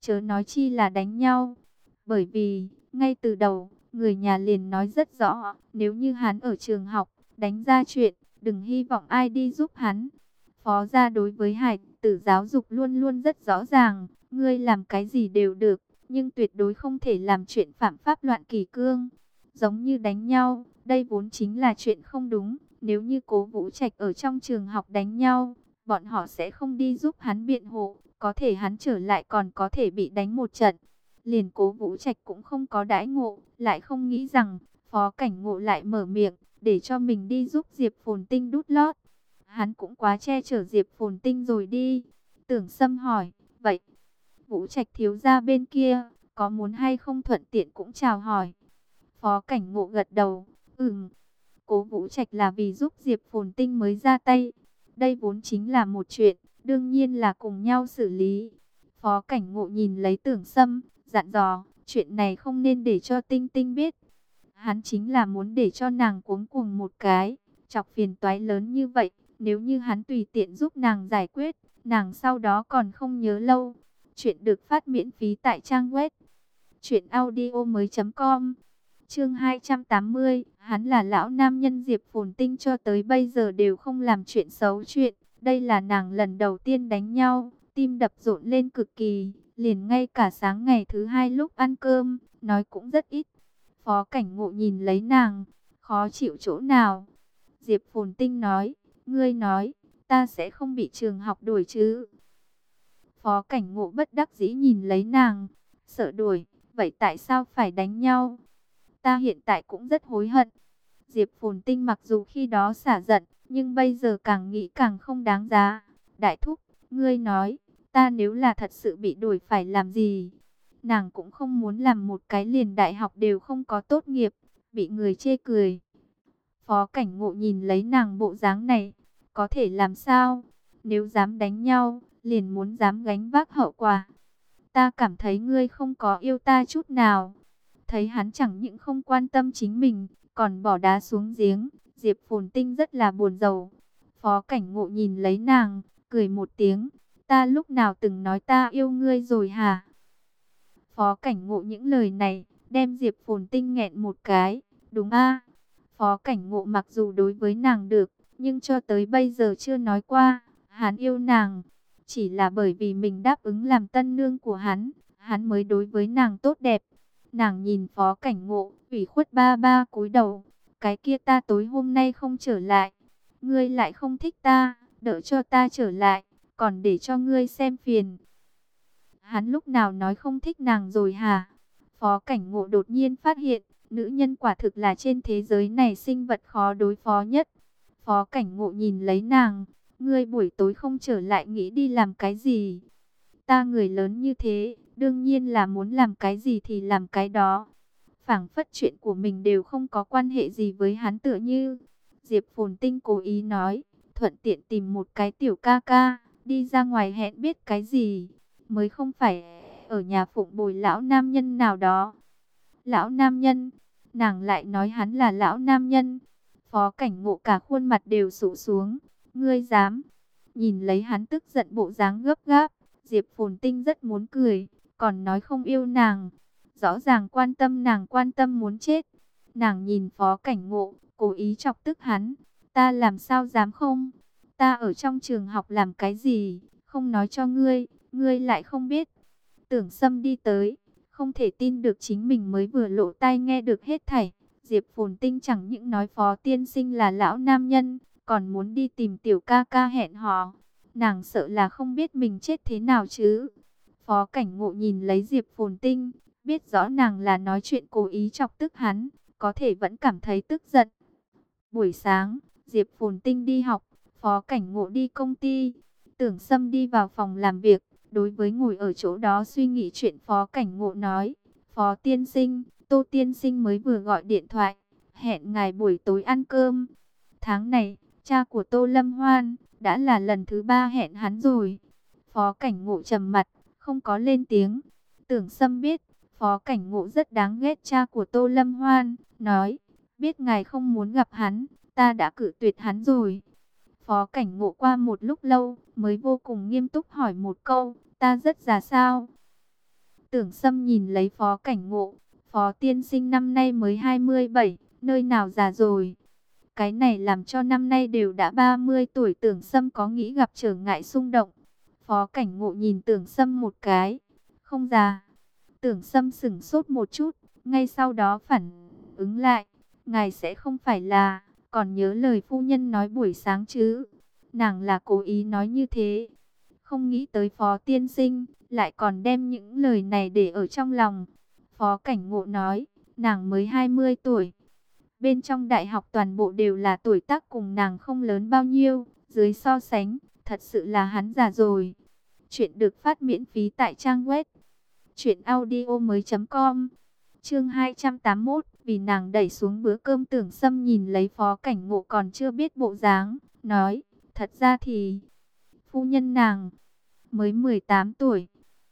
chớ nói chi là đánh nhau. Bởi vì, ngay từ đầu, người nhà liền nói rất rõ, nếu như hắn ở trường học, đánh ra chuyện, đừng hy vọng ai đi giúp hắn. Phó gia đối với hải tử giáo dục luôn luôn rất rõ ràng, ngươi làm cái gì đều được, nhưng tuyệt đối không thể làm chuyện phạm pháp loạn kỷ cương. Giống như đánh nhau, đây vốn chính là chuyện không đúng. Nếu như Cố Vũ Trạch ở trong trường học đánh nhau, bọn họ sẽ không đi giúp hắn biện hộ, có thể hắn trở lại còn có thể bị đánh một trận. Liền Cố Vũ Trạch cũng không có đãi ngộ, lại không nghĩ rằng Phó Cảnh Ngộ lại mở miệng để cho mình đi giúp Diệp Phồn Tinh đút lót. Hắn cũng quá che chở Diệp Phồn Tinh rồi đi. Tưởng Sâm hỏi, vậy Vũ Trạch thiếu gia bên kia có muốn hay không thuận tiện cũng chào hỏi. Phó Cảnh Ngộ gật đầu, Cố Vũ Trạch là vì giúp Diệp Phồn Tinh mới ra tay. Đây vốn chính là một chuyện, đương nhiên là cùng nhau xử lý. Phó Cảnh Ngộ nhìn lấy Tưởng Sâm, dặn dò, chuyện này không nên để cho Tinh Tinh biết. Hắn chính là muốn để cho nàng cuống cuồng một cái, chọc phiền toái lớn như vậy. Nếu như hắn tùy tiện giúp nàng giải quyết, nàng sau đó còn không nhớ lâu. Chuyện được phát miễn phí tại trang web truyệnaudiomoi.com. Chương 280, hắn là lão nam nhân. Diệp Phồn Tinh cho tới bây giờ đều không làm chuyện xấu chuyện. Đây là nàng lần đầu tiên đánh nhau, tim đập rộn lên cực kỳ, liền ngay cả sáng ngày thứ hai lúc ăn cơm, nói cũng rất ít. Phó Cảnh Ngộ nhìn lấy nàng, khó chịu chỗ nào? Diệp Phồn Tinh nói, ngươi nói, ta sẽ không bị trường học đuổi chứ? Phó Cảnh Ngộ bất đắc dĩ nhìn lấy nàng, sợ đuổi, vậy tại sao phải đánh nhau? Ta hiện tại cũng rất hối hận. Diệp Phồn Tinh mặc dù khi đó xả giận, nhưng bây giờ càng nghĩ càng không đáng giá. Đại thúc, ngươi nói, ta nếu là thật sự bị đuổi phải làm gì? Nàng cũng không muốn làm một cái liền đại học đều không có tốt nghiệp, bị người chê cười. Phó Cảnh Ngộ nhìn lấy nàng bộ dáng này, có thể làm sao? Nếu dám đánh nhau, liền muốn dám gánh vác hậu quả. Ta cảm thấy ngươi không có yêu ta chút nào. Thấy hắn chẳng những không quan tâm chính mình, còn bỏ đá xuống giếng, Diệp Phồn Tinh rất là buồn rầu. Phó Cảnh Ngộ nhìn lấy nàng, cười một tiếng, ta lúc nào từng nói ta yêu ngươi rồi hả? Phó Cảnh Ngộ những lời này, đem Diệp Phồn Tinh nghẹn một cái, đúng a? Phó Cảnh Ngộ mặc dù đối với nàng được, nhưng cho tới bây giờ chưa nói qua, hắn yêu nàng. Chỉ là bởi vì mình đáp ứng làm tân nương của hắn mới đối với nàng tốt đẹp. Nàng nhìn Phó Cảnh Ngộ, ủy khuất ba ba cúi đầu. Cái kia ta tối hôm nay không trở lại. Ngươi lại không thích ta, đợi cho ta trở lại, còn để cho ngươi xem phiền. Hắn lúc nào nói không thích nàng rồi hả? Phó Cảnh Ngộ đột nhiên phát hiện, nữ nhân quả thực là trên thế giới này sinh vật khó đối phó nhất. Phó Cảnh Ngộ nhìn lấy nàng, ngươi buổi tối không trở lại nghĩ đi làm cái gì? Ta người lớn như thế, đương nhiên là muốn làm cái gì thì làm cái đó. Phảng phất chuyện của mình đều không có quan hệ gì với hắn tựa như. Diệp Phồn Tinh cố ý nói, thuận tiện tìm một cái tiểu ca ca, đi ra ngoài hẹn biết cái gì. Mới không phải ở nhà phụng bồi lão nam nhân nào đó. Lão nam nhân, nàng lại nói hắn là lão nam nhân. Phó Cảnh Ngộ cả khuôn mặt đều sụ xuống. Ngươi dám? Nhìn lấy hắn tức giận bộ dáng gấp gáp, Diệp Phồn Tinh rất muốn cười, còn nói không yêu nàng. Rõ ràng quan tâm nàng, quan tâm muốn chết. Nàng nhìn Phó Cảnh Ngộ, cố ý chọc tức hắn. Ta làm sao dám không? Ta ở trong trường học làm cái gì? Không nói cho ngươi, ngươi lại không biết. Tưởng Sâm đi tới, không thể tin được chính mình mới vừa lộ tai nghe được hết thảy. Diệp Phồn Tinh chẳng những nói Phó tiên sinh là lão nam nhân, còn muốn đi tìm tiểu ca ca hẹn hò. Nàng sợ là không biết mình chết thế nào chứ. Phó Cảnh Ngộ nhìn lấy Diệp Phồn Tinh, biết rõ nàng là nói chuyện cố ý chọc tức hắn, có thể vẫn cảm thấy tức giận. Buổi sáng, Diệp Phồn Tinh đi học, Phó Cảnh Ngộ đi công ty. Tưởng Sâm đi vào phòng làm việc, đối với ngồi ở chỗ đó suy nghĩ chuyện Phó Cảnh Ngộ nói. Phó tiên sinh, Tô tiên sinh mới vừa gọi điện thoại, hẹn ngài buổi tối ăn cơm. Tháng này, cha của Tô Lâm Hoan đã là lần thứ 3 hẹn hắn rồi. Phó Cảnh Ngộ trầm mặt, không có lên tiếng. Tưởng Sâm biết, Phó Cảnh Ngộ rất đáng ghét cha của Tô Lâm Hoan, nói, biết ngài không muốn gặp hắn, ta đã cự tuyệt hắn rồi. Phó Cảnh Ngộ qua một lúc lâu, mới vô cùng nghiêm túc hỏi một câu, ta rất già sao? Tưởng Sâm nhìn lấy Phó Cảnh Ngộ. Phó tiên sinh năm nay mới 27, nơi nào già rồi. Cái này làm cho năm nay đều đã 30 tuổi. Tưởng Sâm có nghĩ gặp trở ngại xung động. Phó Cảnh Ngộ nhìn Tưởng Sâm một cái. Không già. Tưởng Sâm sững sốt một chút. Ngay sau đó phản ứng lại. Ngài sẽ không phải là còn nhớ lời phu nhân nói buổi sáng chứ. Nàng là cố ý nói như thế. Không nghĩ tới Phó tiên sinh lại còn đem những lời này để ở trong lòng. Phó Cảnh Ngộ nói, nàng mới 20 tuổi. Bên trong đại học toàn bộ đều là tuổi tác cùng nàng không lớn bao nhiêu. Dưới so sánh, thật sự là hắn già rồi. Chuyện được phát miễn phí tại trang web truyệnaudiomoi.com. Chương 281, vì nàng đẩy xuống bữa cơm. Tưởng Sâm nhìn lấy Phó Cảnh Ngộ còn chưa biết bộ dáng, nói, thật ra thì phu nhân nàng mới 18 tuổi.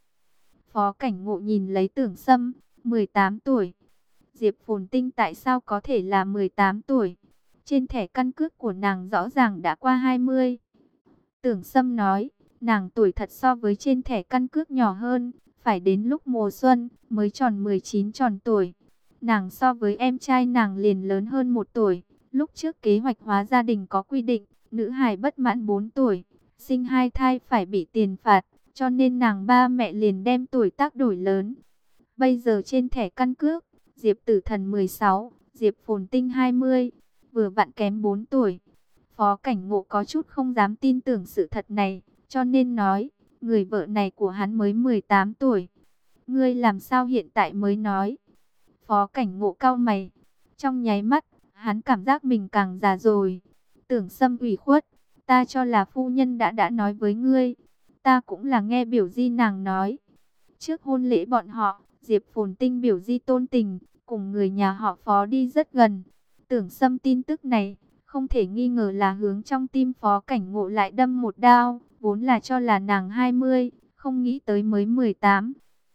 Phó Cảnh Ngộ nhìn lấy Tưởng Sâm, 18 tuổi. Diệp Phồn Tinh tại sao có thể là 18 tuổi? Trên thẻ căn cước của nàng rõ ràng đã qua 20. Tưởng Sâm nói, nàng tuổi thật so với trên thẻ căn cước nhỏ hơn, phải đến lúc mùa xuân mới tròn 19 tròn tuổi. Nàng so với em trai nàng liền lớn hơn 1 tuổi. Lúc trước kế hoạch hóa gia đình có quy định, nữ hài bất mãn 4 tuổi, sinh 2 thai phải bị tiền phạt, cho nên nàng ba mẹ liền đem tuổi tác đổi lớn. Bây giờ trên thẻ căn cước, Diệp Tử Thần 16, Diệp Phồn Tinh 20, vừa vặn kém 4 tuổi. Phó Cảnh Ngộ có chút không dám tin tưởng sự thật này, cho nên nói, người vợ này của hắn mới 18 tuổi. Ngươi làm sao hiện tại mới nói? Phó Cảnh Ngộ cau mày. Trong nháy mắt, hắn cảm giác mình càng già rồi. Tưởng Sâm ủy khuất, ta cho là phu nhân đã nói với ngươi. Ta cũng là nghe biểu di nàng nói. Trước hôn lễ bọn họ, Diệp Phồn Tinh biểu di tôn tình, cùng người nhà họ Phó đi rất gần. Tưởng Sâm tin tức này, không thể nghi ngờ là hướng trong tim Phó Cảnh Ngộ lại đâm một đao. Vốn là cho là nàng 20, không nghĩ tới mới 18.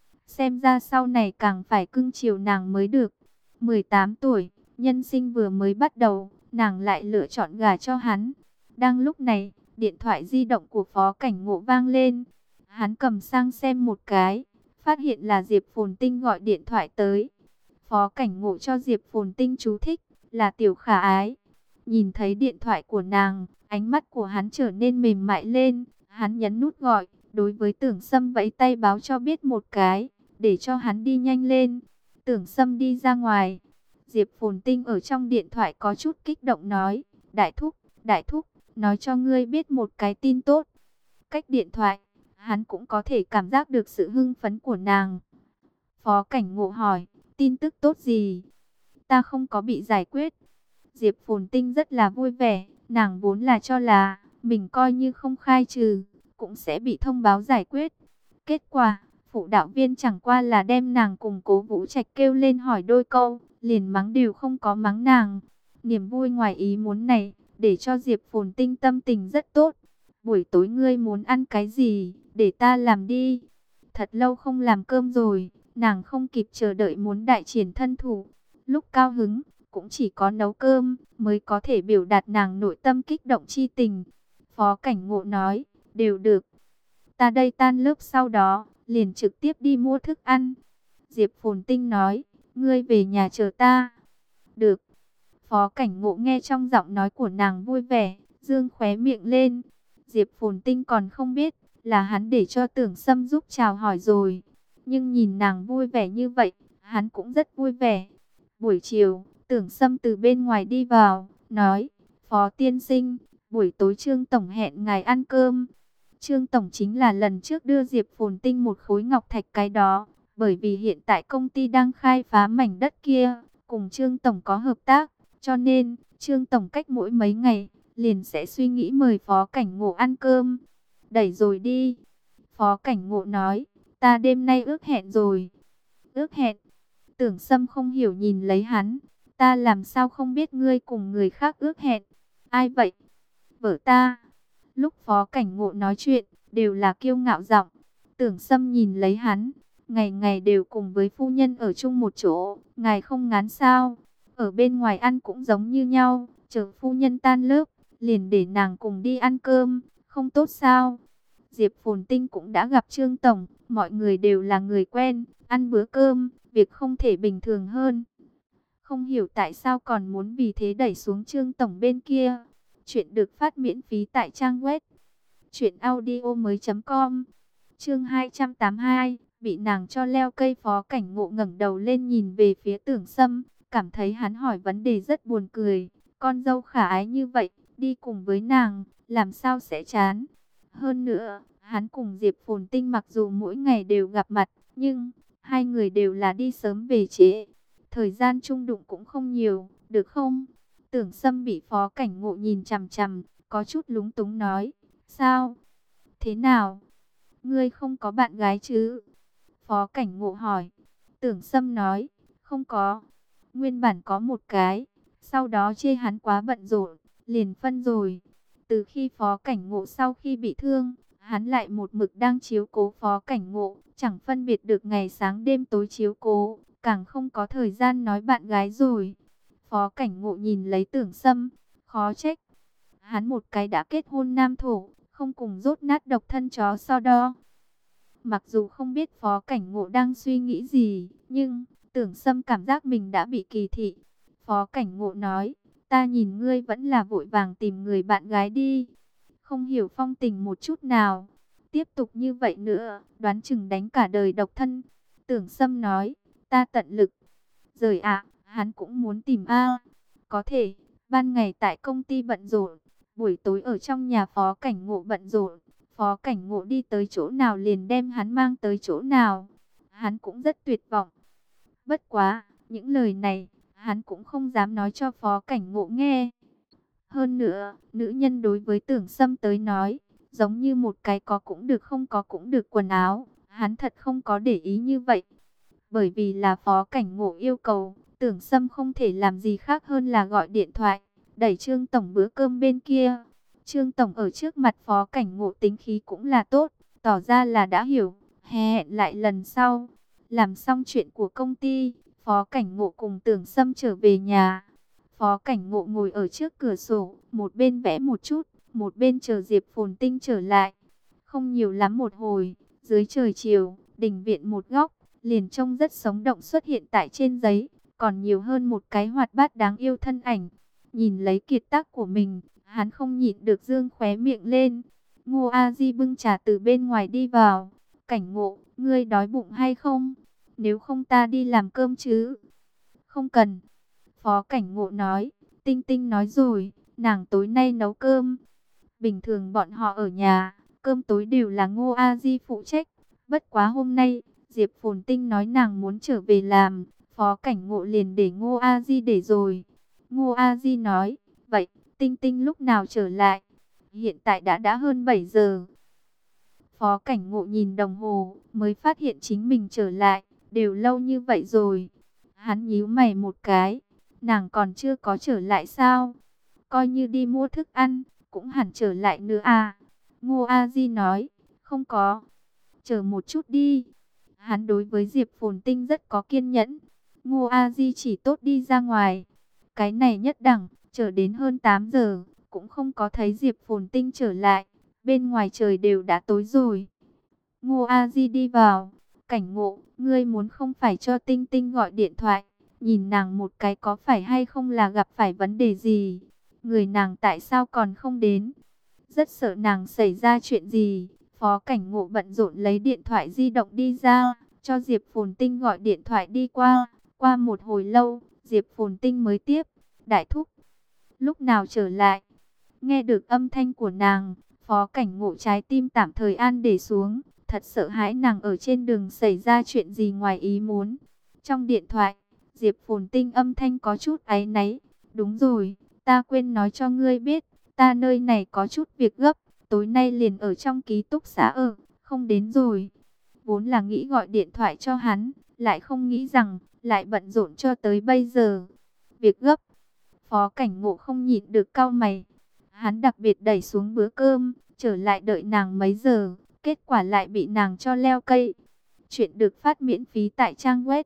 Xem ra sau này càng phải cưng chiều nàng mới được. 18 tuổi, nhân sinh vừa mới bắt đầu, nàng lại lựa chọn gả cho hắn. Đang lúc này, điện thoại di động của Phó Cảnh Ngộ vang lên. Hắn cầm sang xem một cái, phát hiện là Diệp Phồn Tinh gọi điện thoại tới. Phó Cảnh Ngộ cho Diệp Phồn Tinh chú thích là Tiểu Khả Ái. Nhìn thấy điện thoại của nàng, ánh mắt của hắn trở nên mềm mại lên. Hắn nhấn nút gọi, đối với Tưởng Sâm vẫy tay báo cho biết một cái, để cho hắn đi nhanh lên. Tưởng Sâm đi ra ngoài. Diệp Phồn Tinh ở trong điện thoại có chút kích động nói, Đại thúc, nói cho ngươi biết một cái tin tốt. Cách điện thoại, hắn cũng có thể cảm giác được sự hưng phấn của nàng. Phó Cảnh Ngộ hỏi, tin tức tốt gì? Ta không có bị giải quyết. Diệp Phồn Tinh rất là vui vẻ, nàng vốn là cho là mình coi như không khai trừ, cũng sẽ bị thông báo giải quyết. Kết quả, phụ đạo viên chẳng qua là đem nàng cùng Cố Vũ Trạch kêu lên hỏi đôi câu, liền mắng đều không có mắng nàng. Niềm vui ngoài ý muốn này, để cho Diệp Phồn Tinh tâm tình rất tốt. Buổi tối ngươi muốn ăn cái gì, để ta làm đi. Thật lâu không làm cơm rồi, nàng không kịp chờ đợi muốn đại triển thân thủ. Lúc cao hứng, cũng chỉ có nấu cơm mới có thể biểu đạt nàng nội tâm kích động chi tình. Phó Cảnh Ngộ nói, đều được. Ta đây tan lớp sau đó, liền trực tiếp đi mua thức ăn. Diệp Phồn Tinh nói, ngươi về nhà chờ ta. Được. Phó Cảnh Ngộ nghe trong giọng nói của nàng vui vẻ, dương khóe miệng lên. Diệp Phồn Tinh còn không biết, là hắn để cho Tưởng Sâm giúp chào hỏi rồi. Nhưng nhìn nàng vui vẻ như vậy, hắn cũng rất vui vẻ. Buổi chiều, Tưởng Sâm từ bên ngoài đi vào, nói, Phó tiên sinh, buổi tối Trương Tổng hẹn ngài ăn cơm. Trương Tổng chính là lần trước đưa Diệp Phồn Tinh một khối ngọc thạch cái đó, bởi vì hiện tại công ty đang khai phá mảnh đất kia, cùng Trương Tổng có hợp tác, cho nên Trương Tổng cách mỗi mấy ngày, liền sẽ suy nghĩ mời Phó Cảnh Ngộ ăn cơm. Đẩy rồi đi. Phó Cảnh Ngộ nói, ta đêm nay ước hẹn rồi. Ước hẹn? Tưởng Sâm không hiểu nhìn lấy hắn. Ta làm sao không biết ngươi cùng người khác ước hẹn? Ai vậy? Vợ ta. Lúc Phó Cảnh Ngộ nói chuyện, đều là kiêu ngạo giọng. Tưởng Sâm nhìn lấy hắn. Ngày ngày đều cùng với phu nhân ở chung một chỗ. Ngài không ngán sao? Ở bên ngoài ăn cũng giống như nhau. Chờ phu nhân tan lớp, liền để nàng cùng đi ăn cơm. Không tốt sao? Diệp Phồn Tinh cũng đã gặp Trương Tổng, mọi người đều là người quen, ăn bữa cơm, việc không thể bình thường hơn. Không hiểu tại sao còn muốn vì thế đẩy xuống Trương Tổng bên kia. Chuyện được phát miễn phí tại trang web truyệnaudiomoi.com. Chương 282, bị nàng cho leo cây. Phó Cảnh Ngộ ngẩng đầu lên nhìn về phía Tưởng Sâm, cảm thấy hắn hỏi vấn đề rất buồn cười. Con dâu khả ái như vậy, đi cùng với nàng, làm sao sẽ chán? Hơn nữa, hắn cùng Diệp Phồn Tinh mặc dù mỗi ngày đều gặp mặt, nhưng hai người đều là đi sớm về trễ. Thời gian chung đụng cũng không nhiều, được không? Tưởng Sâm bị Phó Cảnh Ngộ nhìn chằm chằm, có chút lúng túng nói, sao? Thế nào? Ngươi không có bạn gái chứ? Phó Cảnh Ngộ hỏi. Tưởng Sâm nói, không có. Nguyên bản có một cái, sau đó chê hắn quá bận rộn, liền phân rồi. Từ khi Phó Cảnh Ngộ sau khi bị thương, hắn lại một mực đang chiếu cố Phó Cảnh Ngộ, chẳng phân biệt được ngày sáng đêm tối chiếu cố, càng không có thời gian nói bạn gái rồi. Phó Cảnh Ngộ nhìn lấy Tưởng Sâm, khó trách. Hắn một cái đã kết hôn nam thổ, không cùng dốt nát độc thân chó so đo. Mặc dù không biết Phó Cảnh Ngộ đang suy nghĩ gì, nhưng Tưởng Sâm cảm giác mình đã bị kỳ thị. Phó Cảnh Ngộ nói, ta nhìn ngươi vẫn là vội vàng tìm người bạn gái đi. Không hiểu phong tình một chút nào. Tiếp tục như vậy nữa, đoán chừng đánh cả đời độc thân. Tưởng Sâm nói, ta tận lực. Rời ạ, hắn cũng muốn tìm A. Có thể, ban ngày tại công ty bận rộn, buổi tối ở trong nhà Phó Cảnh Ngộ bận rộn. Phó Cảnh Ngộ đi tới chỗ nào liền đem hắn mang tới chỗ nào. Hắn cũng rất tuyệt vọng. Bất quá, những lời này, hắn cũng không dám nói cho Phó Cảnh Ngộ nghe. Hơn nữa, nữ nhân đối với Tưởng Sâm tới nói, giống như một cái có cũng được không có cũng được quần áo. Hắn thật không có để ý như vậy. Bởi vì là Phó Cảnh Ngộ yêu cầu, Tưởng Sâm không thể làm gì khác hơn là gọi điện thoại, đẩy Trương Tổng bữa cơm bên kia. Trương Tổng ở trước mặt Phó Cảnh Ngộ tính khí cũng là tốt, tỏ ra là đã hiểu, hẹn lại lần sau. Làm xong chuyện của công ty, Phó Cảnh Ngộ cùng Tưởng Sâm trở về nhà. Phó Cảnh Ngộ ngồi ở trước cửa sổ, một bên vẽ một chút, một bên chờ Diệp Phồn Tinh trở lại. Không nhiều lắm một hồi, dưới trời chiều, đình viện một góc, liền trông rất sống động xuất hiện tại trên giấy, còn nhiều hơn một cái hoạt bát đáng yêu thân ảnh. Nhìn lấy kiệt tác của mình, hắn không nhịn được dương khóe miệng lên. Ngô A Di bưng trà từ bên ngoài đi vào. Cảnh Ngộ, ngươi đói bụng hay không? Nếu không ta đi làm cơm chứ? Không cần. Phó Cảnh Ngộ nói, Tinh Tinh nói rồi, nàng tối nay nấu cơm. Bình thường bọn họ ở nhà, cơm tối đều là Ngô A Di phụ trách. Bất quá hôm nay, Diệp Phồn Tinh nói nàng muốn trở về làm, Phó Cảnh Ngộ liền để Ngô A Di để rồi. Ngô A Di nói, vậy Tinh Tinh lúc nào trở lại? Hiện tại đã hơn 7 giờ. Phó Cảnh Ngộ nhìn đồng hồ, mới phát hiện chính mình trở lại, đều lâu như vậy rồi. Hắn nhíu mày một cái, nàng còn chưa có trở lại sao? Coi như đi mua thức ăn, cũng hẳn trở lại nữa à? Ngô A Di nói, không có. Chờ một chút đi. Hắn đối với Diệp Phồn Tinh rất có kiên nhẫn. Ngô A Di chỉ tốt đi ra ngoài. Cái này nhất đẳng, chờ đến hơn 8 giờ, cũng không có thấy Diệp Phồn Tinh trở lại. Bên ngoài trời đều đã tối rồi. Ngô A Di đi vào. Cảnh Ngộ, ngươi muốn không phải cho Tinh Tinh gọi điện thoại. Nhìn nàng một cái có phải hay không là gặp phải vấn đề gì? Người nàng tại sao còn không đến? Rất sợ nàng xảy ra chuyện gì. Phó Cảnh Ngộ bận rộn lấy điện thoại di động đi ra, cho Diệp Phồn Tinh gọi điện thoại đi qua. Qua một hồi lâu, Diệp Phồn Tinh mới tiếp. Đại thúc, lúc nào trở lại? Nghe được âm thanh của nàng, Phó Cảnh Ngộ trái tim tạm thời an để xuống. Thật sợ hãi nàng ở trên đường xảy ra chuyện gì ngoài ý muốn. Trong điện thoại, Diệp Phồn Tinh âm thanh có chút áy náy. Đúng rồi, ta quên nói cho ngươi biết, ta nơi này có chút việc gấp. Tối nay liền ở trong ký túc xá ở, không đến rồi. Vốn là nghĩ gọi điện thoại cho hắn, lại không nghĩ rằng, lại bận rộn cho tới bây giờ. Việc gấp, Phó Cảnh Ngộ không nhịn được cau mày. Hắn đặc biệt đẩy xuống bữa cơm, trở lại đợi nàng mấy giờ, kết quả lại bị nàng cho leo cây. Chuyện được phát miễn phí tại trang web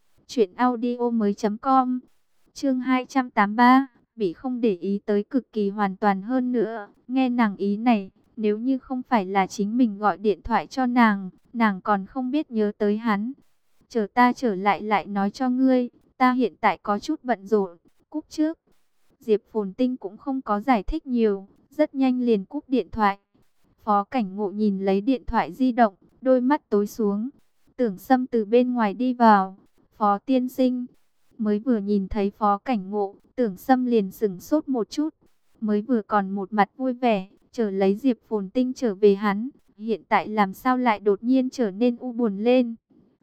truyệnaudiomoi.com. Chương 283, bị không để ý tới cực kỳ hoàn toàn hơn nữa. Nghe nàng ý này, Nếu như không phải là chính mình gọi điện thoại cho nàng còn không biết nhớ tới hắn. Chờ ta trở lại lại nói cho ngươi, ta hiện tại có chút bận rộn, cúp trước. Diệp Phồn Tinh cũng không có giải thích nhiều, rất nhanh liền cúp điện thoại. Phó Cảnh Ngộ nhìn lấy điện thoại di động, đôi mắt tối xuống. Tưởng Sâm từ bên ngoài đi vào. Phó tiên sinh. Mới vừa nhìn thấy Phó Cảnh Ngộ, Tưởng Sâm liền sững sốt một chút. Mới vừa còn một mặt vui vẻ, chờ lấy Diệp Phồn Tinh trở về hắn. Hiện tại làm sao lại đột nhiên trở nên u buồn lên.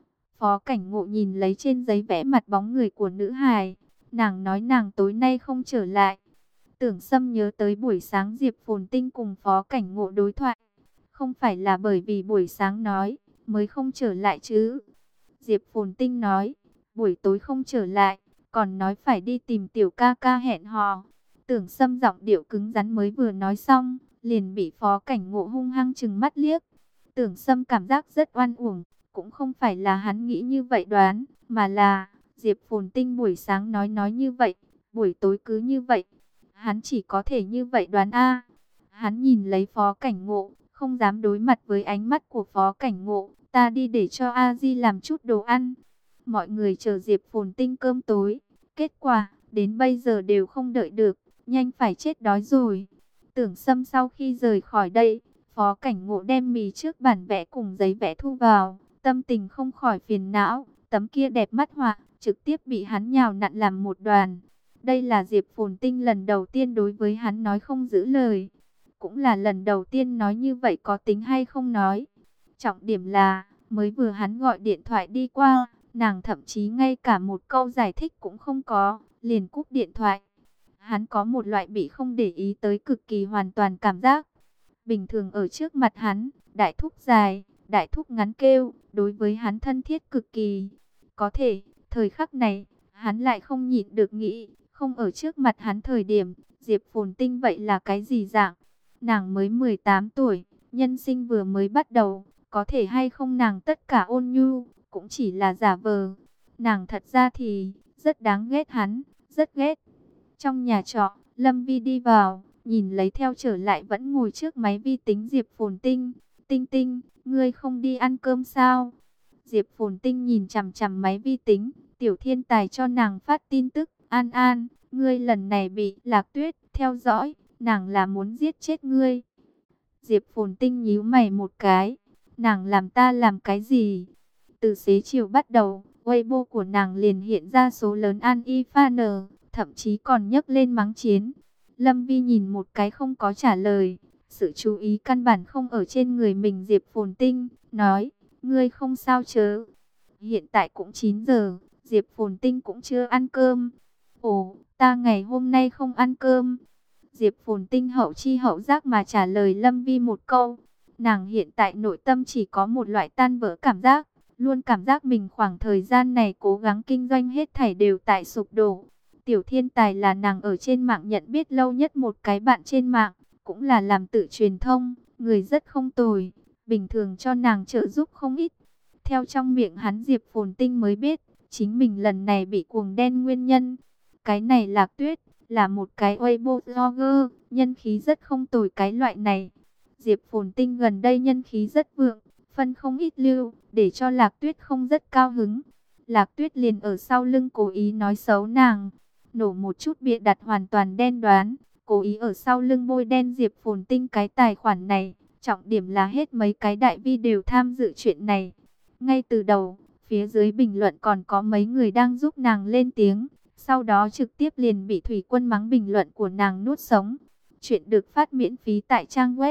Phó Cảnh Ngộ nhìn lấy trên giấy vẽ mặt bóng người của nữ hài. Nàng nói nàng tối nay không trở lại. Tưởng Sâm nhớ tới buổi sáng Diệp Phồn Tinh cùng Phó Cảnh Ngộ đối thoại. Không phải là bởi vì buổi sáng nói, mới không trở lại chứ. Diệp Phồn Tinh nói, buổi tối không trở lại, còn nói phải đi tìm tiểu ca ca hẹn hò. Tưởng Sâm giọng điệu cứng rắn mới vừa nói xong, liền bị Phó Cảnh Ngộ hung hăng trừng mắt liếc. Tưởng Sâm cảm giác rất oan uổng, cũng không phải là hắn nghĩ như vậy đoán, mà là Diệp Phồn Tinh buổi sáng nói như vậy, buổi tối cứ như vậy. Hắn chỉ có thể như vậy đoán a. Hắn nhìn lấy Phó Cảnh Ngộ, không dám đối mặt với ánh mắt của Phó Cảnh Ngộ. Ta đi để cho A Di làm chút đồ ăn. Mọi người chờ Diệp Phồn Tinh cơm tối. Kết quả, đến bây giờ đều không đợi được. Nhanh phải chết đói rồi. Tưởng Sâm sau khi rời khỏi đây, Phó Cảnh Ngộ đem mì trước bản vẽ cùng giấy vẽ thu vào. Tâm tình không khỏi phiền não. Tấm kia đẹp mắt họa, trực tiếp bị hắn nhào nặn làm một đoàn. Đây là Diệp Phồn Tinh lần đầu tiên đối với hắn nói không giữ lời. Cũng là lần đầu tiên nói như vậy có tính hay không nói. Trọng điểm là, mới vừa hắn gọi điện thoại đi qua, nàng thậm chí ngay cả một câu giải thích cũng không có, liền cúp điện thoại. Hắn có một loại bị không để ý tới cực kỳ hoàn toàn cảm giác. Bình thường ở trước mặt hắn, đại thúc dài, đại thúc ngắn kêu, đối với hắn thân thiết cực kỳ. Có thể, thời khắc này, hắn lại không nhịn được nghĩ, không ở trước mặt hắn thời điểm, Diệp Phồn Tinh vậy là cái gì dạng? Nàng mới 18 tuổi, nhân sinh vừa mới bắt đầu, có thể hay không nàng tất cả ôn nhu, cũng chỉ là giả vờ. Nàng thật ra thì, rất đáng ghét hắn, rất ghét. Trong nhà trọ, Lâm Vi đi vào, nhìn lấy theo trở lại vẫn ngồi trước máy vi tính Diệp Phồn Tinh. Tinh Tinh, ngươi không đi ăn cơm sao? Diệp Phồn Tinh nhìn chằm chằm máy vi tính, Tiểu Thiên Tài cho nàng phát tin tức. An An, ngươi lần này bị Lạc Tuyết theo dõi, nàng là muốn giết chết ngươi. Diệp Phồn Tinh nhíu mày một cái, nàng làm ta làm cái gì? Từ xế chiều bắt đầu, Weibo của nàng liền hiện ra số lớn An Y Pha N, thậm chí còn nhấc lên mắng chiến. Lâm Vi nhìn một cái không có trả lời, sự chú ý căn bản không ở trên người mình. Diệp Phồn Tinh nói, ngươi không sao chớ? Hiện tại cũng 9 giờ, Diệp Phồn Tinh cũng chưa ăn cơm. Ồ, ta ngày hôm nay không ăn cơm. Diệp Phồn Tinh hậu chi hậu giác mà trả lời Lâm Vi một câu. Nàng hiện tại nội tâm chỉ có một loại tan vỡ cảm giác. Luôn cảm giác mình khoảng thời gian này cố gắng kinh doanh hết thảy đều tại sụp đổ. Tiểu Thiên Tài là nàng ở trên mạng nhận biết lâu nhất một cái bạn trên mạng. Cũng là làm tự truyền thông, người rất không tồi. Bình thường cho nàng trợ giúp không ít. Theo trong miệng hắn Diệp Phồn Tinh mới biết, chính mình lần này bị cuồng đen nguyên nhân. Cái này Lạc Tuyết, là một cái Weibo blogger, nhân khí rất không tồi cái loại này. Diệp Phồn Tinh gần đây nhân khí rất vượng, phân không ít lưu, để cho Lạc Tuyết không rất cao hứng. Lạc Tuyết liền ở sau lưng cố ý nói xấu nàng, nổ một chút bịa đặt hoàn toàn đen đoán, cố ý ở sau lưng bôi đen Diệp Phồn Tinh cái tài khoản này. Trọng điểm là hết mấy cái đại vi đều tham dự chuyện này. Ngay từ đầu, phía dưới bình luận còn có mấy người đang giúp nàng lên tiếng. Sau đó trực tiếp liền bị Thủy Quân mắng bình luận của nàng nuốt sống. Chuyện được phát miễn phí tại trang web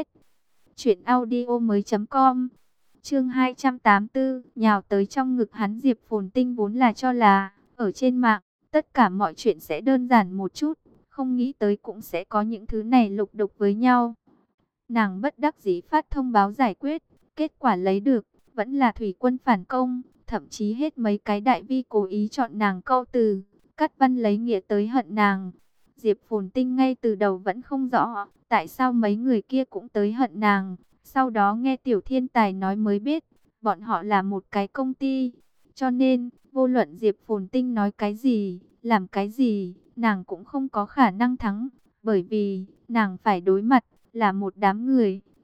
truyệnaudiomoi.com. Chương 284, nhào tới trong ngực hắn. Diệp Phồn Tinh vốn là cho là ở trên mạng tất cả mọi chuyện sẽ đơn giản một chút, không nghĩ tới cũng sẽ có những thứ này lục đục với nhau. Nàng bất đắc dĩ phát thông báo giải quyết, kết quả lấy được vẫn là Thủy Quân phản công, thậm chí hết mấy cái đại vi cố ý chọn nàng câu từ cắt văn lấy nghĩa tới hận nàng. Diệp Phồn Tinh ngay từ đầu vẫn không rõ tại sao mấy người kia cũng tới hận nàng. Sau đó nghe Tiểu Thiên Tài nói mới biết, bọn họ là một cái công ty. Cho nên, vô luận Diệp Phồn Tinh nói cái gì, làm cái gì, nàng cũng không có khả năng thắng. Bởi vì, nàng phải đối mặt, là một đám người,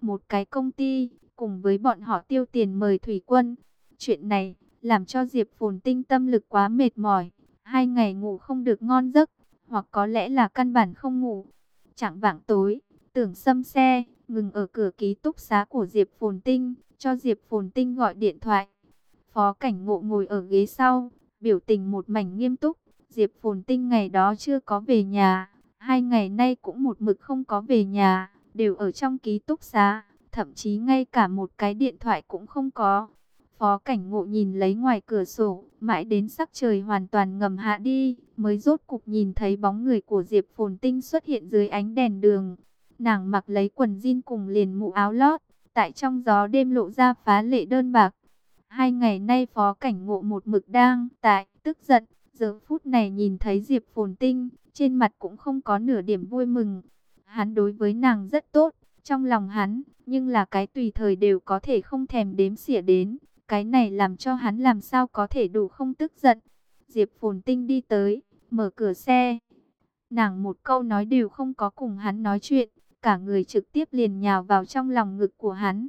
một cái công ty, cùng với bọn họ tiêu tiền mời thủy quân. Chuyện này làm cho Diệp Phồn Tinh tâm lực quá mệt mỏi, 2 ngày ngủ không được ngon giấc, hoặc có lẽ là căn bản không ngủ. Chạng vạng tối, Tưởng Sâm xe ngừng ở cửa ký túc xá của Diệp Phồn Tinh, cho Diệp Phồn Tinh gọi điện thoại. Phó Cảnh Ngộ ngồi ở ghế sau, biểu tình một mảnh nghiêm túc. Diệp Phồn Tinh ngày đó chưa có về nhà, 2 ngày nay cũng một mực không có về nhà, đều ở trong ký túc xá, thậm chí ngay cả một cái điện thoại cũng không có. Phó Cảnh Ngộ nhìn lấy ngoài cửa sổ, mãi đến sắc trời hoàn toàn ngầm hạ đi, mới rốt cục nhìn thấy bóng người của Diệp Phồn Tinh xuất hiện dưới ánh đèn đường. Nàng mặc lấy quần jean cùng liền mũ áo lót, tại trong gió đêm lộ ra phá lệ đơn bạc. 2 ngày nay Phó Cảnh Ngộ một mực đang tức giận, giờ phút này nhìn thấy Diệp Phồn Tinh, trên mặt cũng không có nửa điểm vui mừng. Hắn đối với nàng rất tốt, trong lòng hắn, nhưng là cái tùy thời đều có thể không thèm đếm xỉa đến. Cái này làm cho hắn làm sao có thể đủ không tức giận. Diệp Phồn Tinh đi tới, mở cửa xe. Nàng một câu nói đều không có cùng hắn nói chuyện, cả người trực tiếp liền nhào vào trong lòng ngực của hắn.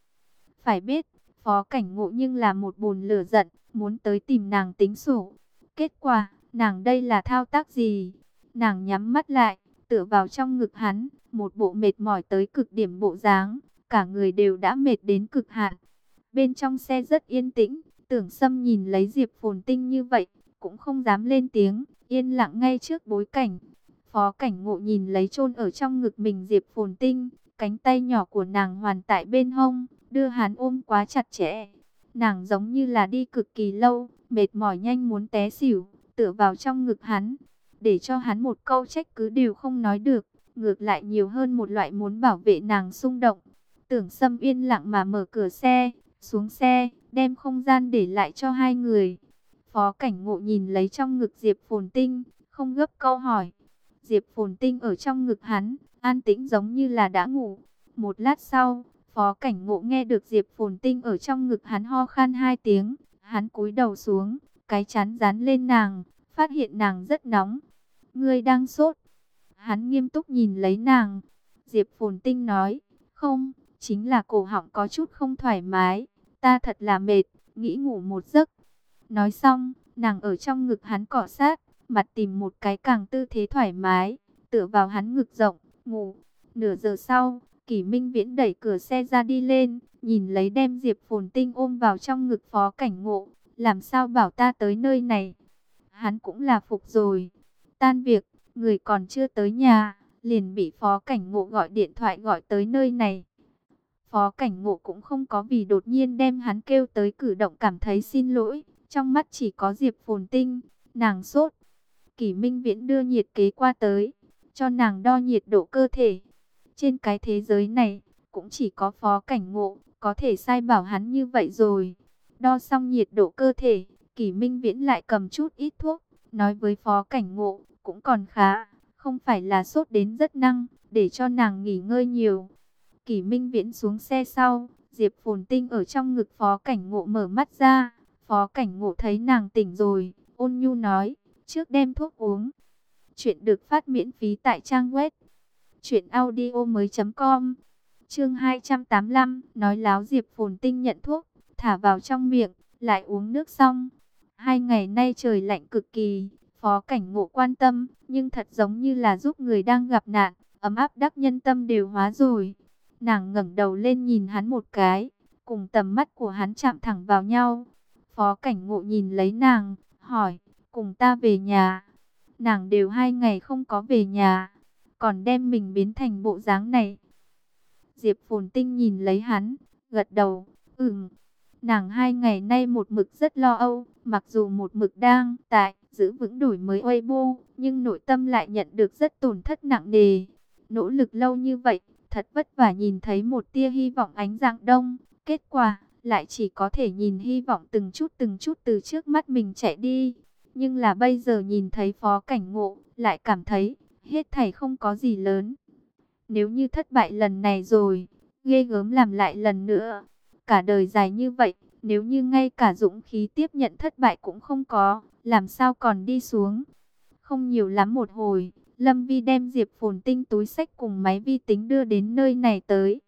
Phải biết, Phó Cảnh Ngộ nhưng là một bồn lửa giận, muốn tới tìm nàng tính sổ. Kết quả, nàng đây là thao tác gì? Nàng nhắm mắt lại, tựa vào trong ngực hắn, một bộ mệt mỏi tới cực điểm bộ dáng, cả người đều đã mệt đến cực hạn. Bên trong xe rất yên tĩnh, Tưởng Sâm nhìn lấy Diệp Phồn Tinh như vậy, cũng không dám lên tiếng, yên lặng ngay trước bối cảnh. Phó Cảnh Ngộ nhìn lấy chôn ở trong ngực mình Diệp Phồn Tinh, cánh tay nhỏ của nàng hoàn tại bên hông, đưa hắn ôm quá chặt chẽ. Nàng giống như là đi cực kỳ lâu, mệt mỏi nhanh muốn té xỉu, tựa vào trong ngực hắn, để cho hắn một câu trách cứ đều không nói được, ngược lại nhiều hơn một loại muốn bảo vệ nàng xung động. Tưởng Sâm yên lặng mà mở cửa xe, xuống xe, đem không gian để lại cho hai người. Phó Cảnh Ngộ nhìn lấy trong ngực Diệp Phồn Tinh, không gấp câu hỏi. Diệp Phồn Tinh ở trong ngực hắn, an tĩnh giống như là đã ngủ. Một lát sau, Phó Cảnh Ngộ nghe được Diệp Phồn Tinh ở trong ngực hắn ho khan 2 tiếng. Hắn cúi đầu xuống, cái chán dán lên nàng, phát hiện nàng rất nóng. Ngươi đang sốt. Hắn nghiêm túc nhìn lấy nàng. Diệp Phồn Tinh nói, không, chính là cổ họng có chút không thoải mái. Ta thật là mệt, nghĩ ngủ một giấc. Nói xong, nàng ở trong ngực hắn cọ sát, mặt tìm một cái càng tư thế thoải mái, tựa vào hắn ngực rộng, ngủ. Nửa giờ sau, Kỷ Minh Viễn đẩy cửa xe ra đi lên, nhìn lấy đem Diệp Phồn Tinh ôm vào trong ngực Phó Cảnh Ngộ. Làm sao bảo ta tới nơi này? Hắn cũng là phục rồi. Tan việc, người còn chưa tới nhà, liền bị Phó Cảnh Ngộ gọi điện thoại gọi tới nơi này. Phó Cảnh Ngộ cũng không có vì đột nhiên đem hắn kêu tới cử động cảm thấy xin lỗi. Trong mắt chỉ có Diệp Phồn Tinh, nàng sốt. Kỷ Minh Viễn đưa nhiệt kế qua tới, cho nàng đo nhiệt độ cơ thể. Trên cái thế giới này, cũng chỉ có Phó Cảnh Ngộ có thể sai bảo hắn như vậy rồi. Đo xong nhiệt độ cơ thể, Kỷ Minh Viễn lại cầm chút ít thuốc, nói với Phó Cảnh Ngộ, cũng còn khá, không phải là sốt đến rất năng, để cho nàng nghỉ ngơi nhiều. Kỷ Minh Viễn xuống xe sau, Diệp Phồn Tinh ở trong ngực Phó Cảnh Ngộ mở mắt ra. Phó Cảnh Ngộ thấy nàng tỉnh rồi, ôn nhu nói, trước đem thuốc uống. Chuyện được phát miễn phí tại trang web truyệnaudiomoi.com. Chương 285, nói láo. Diệp Phồn Tinh nhận thuốc, thả vào trong miệng, lại uống nước xong. 2 ngày nay trời lạnh cực kỳ, Phó Cảnh Ngộ quan tâm, nhưng thật giống như là giúp người đang gặp nạn, ấm áp đắc nhân tâm đều hóa rồi. Nàng ngẩng đầu lên nhìn hắn một cái, cùng tầm mắt của hắn chạm thẳng vào nhau. Phó Cảnh Ngộ nhìn lấy nàng, hỏi, cùng ta về nhà. Nàng đều 2 ngày không có về nhà, còn đem mình biến thành bộ dáng này. Diệp Phồn Tinh nhìn lấy hắn, gật đầu, Nàng 2 ngày nay một mực rất lo âu, mặc dù một mực đang giữ vững đổi mới Weibo, nhưng nội tâm lại nhận được rất tổn thất nặng nề. Nỗ lực lâu như vậy, thật vất vả nhìn thấy một tia hy vọng ánh dạng đông, kết quả lại chỉ có thể nhìn hy vọng từng chút từ trước mắt mình chạy đi. Nhưng là bây giờ nhìn thấy Phó Cảnh Ngộ, lại cảm thấy hết thảy không có gì lớn. Nếu như thất bại lần này rồi, ghê gớm làm lại lần nữa. Cả đời dài như vậy, nếu như ngay cả dũng khí tiếp nhận thất bại cũng không có, làm sao còn đi xuống. Không nhiều lắm một hồi, Lâm Vi đem Diệp Phồn Tinh túi xách cùng máy vi tính đưa đến nơi này tới.